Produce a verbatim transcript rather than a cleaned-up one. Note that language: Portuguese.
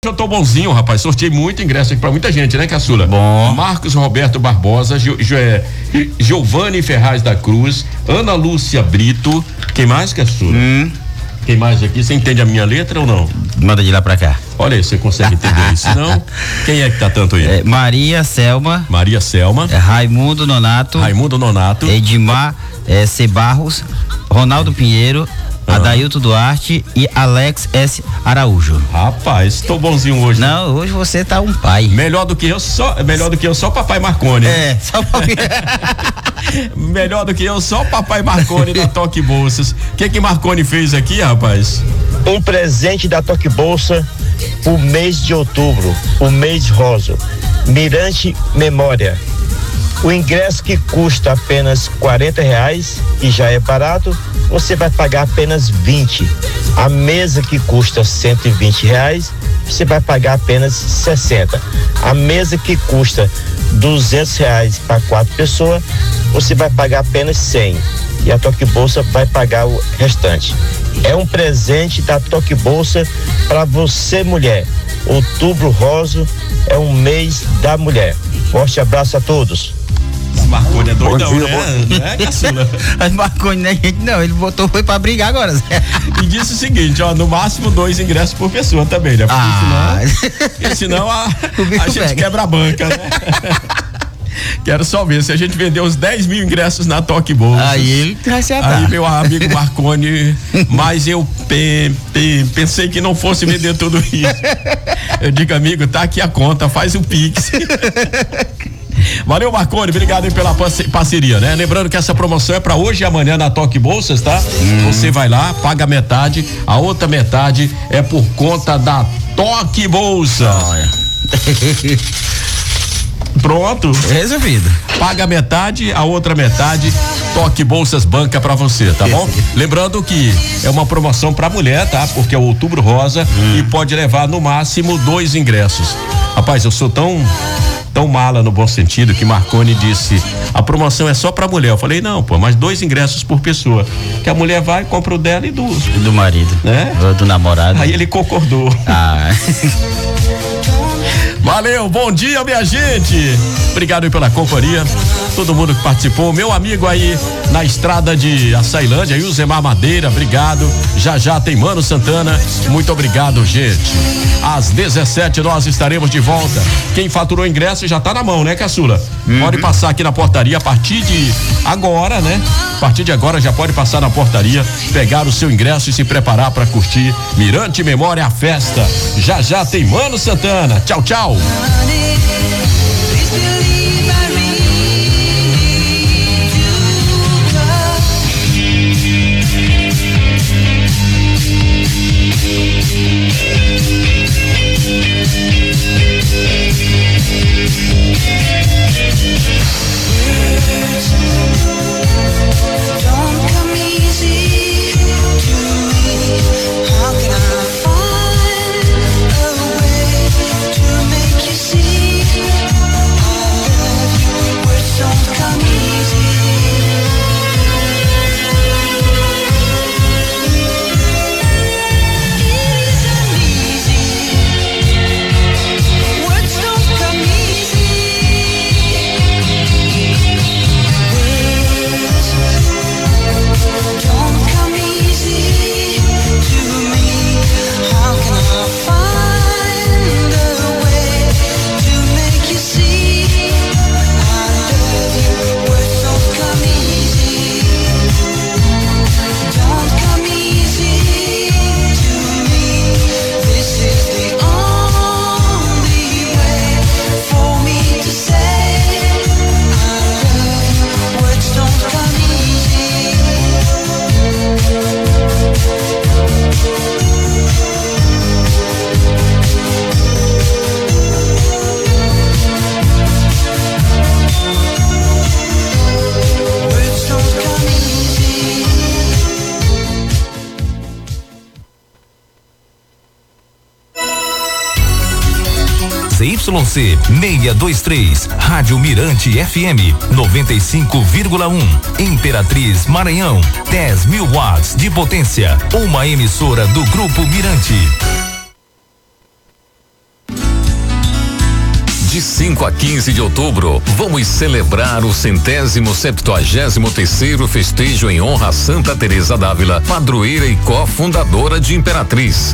Eu tô bonzinho, rapaz. Sorteei muito ingresso aqui pra muita gente, né, Caçula? Bom. Marcos Roberto Barbosa, Gio, Gio, é, Giovanni Ferraz da Cruz, Ana Lúcia Brito. Quem mais, Caçula? Hum. Quem mais aqui? Você entende a minha letra ou não? Manda de lá pra cá. Olha aí, você consegue entender isso, não? Quem é que tá tanto aí? É, Maria Selma. Maria Selma. É, Raimundo Nonato. Raimundo Nonato. Edmar é, C. Barros. Ronaldo Pinheiro. Ah. Adailto Duarte e Alex S. Araújo. Rapaz, tô bonzinho hoje. Não, hoje você tá um pai. Melhor do que eu, só, melhor do que eu, só papai Marconi. É, só papai. Melhor do que eu, só papai Marconi da Toque Bolsas. O que que Marconi fez aqui, rapaz? Um presente da Toque Bolsa, o mês de outubro, o mês rosa. Mirante Memória. O ingresso que custa apenas quarenta reais, e já é barato, você vai pagar apenas vinte. A mesa que custa cento e vinte reais, você vai pagar apenas sessenta. A mesa que custa duzentos reais para quatro pessoas, você vai pagar apenas cem. E a Toque Bolsa vai pagar o restante. É um presente da Toque Bolsa para você, mulher. Outubro Rosa é um mês da mulher. Forte abraço a todos. Marconi é doidão, dia, né? Não é, Caçula? Mas Marconi não é gente, não. Ele botou, foi pra brigar agora. E disse o seguinte, ó, no máximo dois ingressos por pessoa também, né? Porque ah. senão, porque senão a, a gente pega. Quebra a banca, né? Quero só ver, se a gente vender os dez mil ingressos na Toque Bolsa. Aí ele vai se atar. Aí meu amigo Marconi, mas eu pe, pe, pensei que não fosse vender tudo isso. Eu digo, amigo, tá aqui a conta, faz o Pix. Valeu, Marconi, obrigado aí pela parceria, né? Lembrando que essa promoção é pra hoje e amanhã na Toque Bolsas, tá? Hum. Você vai lá, paga metade, a outra metade é por conta da Toque Bolsa. Olha. Pronto. Resolvido. Paga metade, a outra metade, Toque Bolsas banca pra você, tá bom? Lembrando que é uma promoção pra mulher, tá? Porque é o Outubro Rosa hum. e pode levar no máximo dois ingressos. Rapaz, eu sou tão tão mala no bom sentido que Marconi disse, a promoção é só pra mulher. Eu falei, não, pô, mas dois ingressos por pessoa. Que a mulher vai, compra o dela e do... Do marido. Né? Do namorado. Aí ele concordou. Ah. Valeu, bom dia, minha gente. Obrigado aí pela companhia. Todo mundo que participou. Meu amigo aí na estrada de Açailândia, aí o Zemar Madeira, obrigado. Já já tem Mano Santana. Muito obrigado, gente. Às dezessete nós estaremos de volta. Quem faturou ingresso já tá na mão, né, Caçula? Uhum. Pode passar aqui na portaria a partir de agora, né? A partir de agora já pode passar na portaria, pegar o seu ingresso e se preparar para curtir Mirante Memória, a festa. Já já tem Mano Santana. Tchau, tchau. Y C seiscentos e vinte e três, Rádio Mirante F M noventa e cinco vírgula um, Imperatriz Maranhão, dez mil watts de potência, uma emissora do Grupo Mirante. De cinco a quinze de outubro, vamos celebrar o centésimo septuagésimo terceiro festejo em honra a Santa Teresa d'Ávila, padroeira e cofundadora de Imperatriz.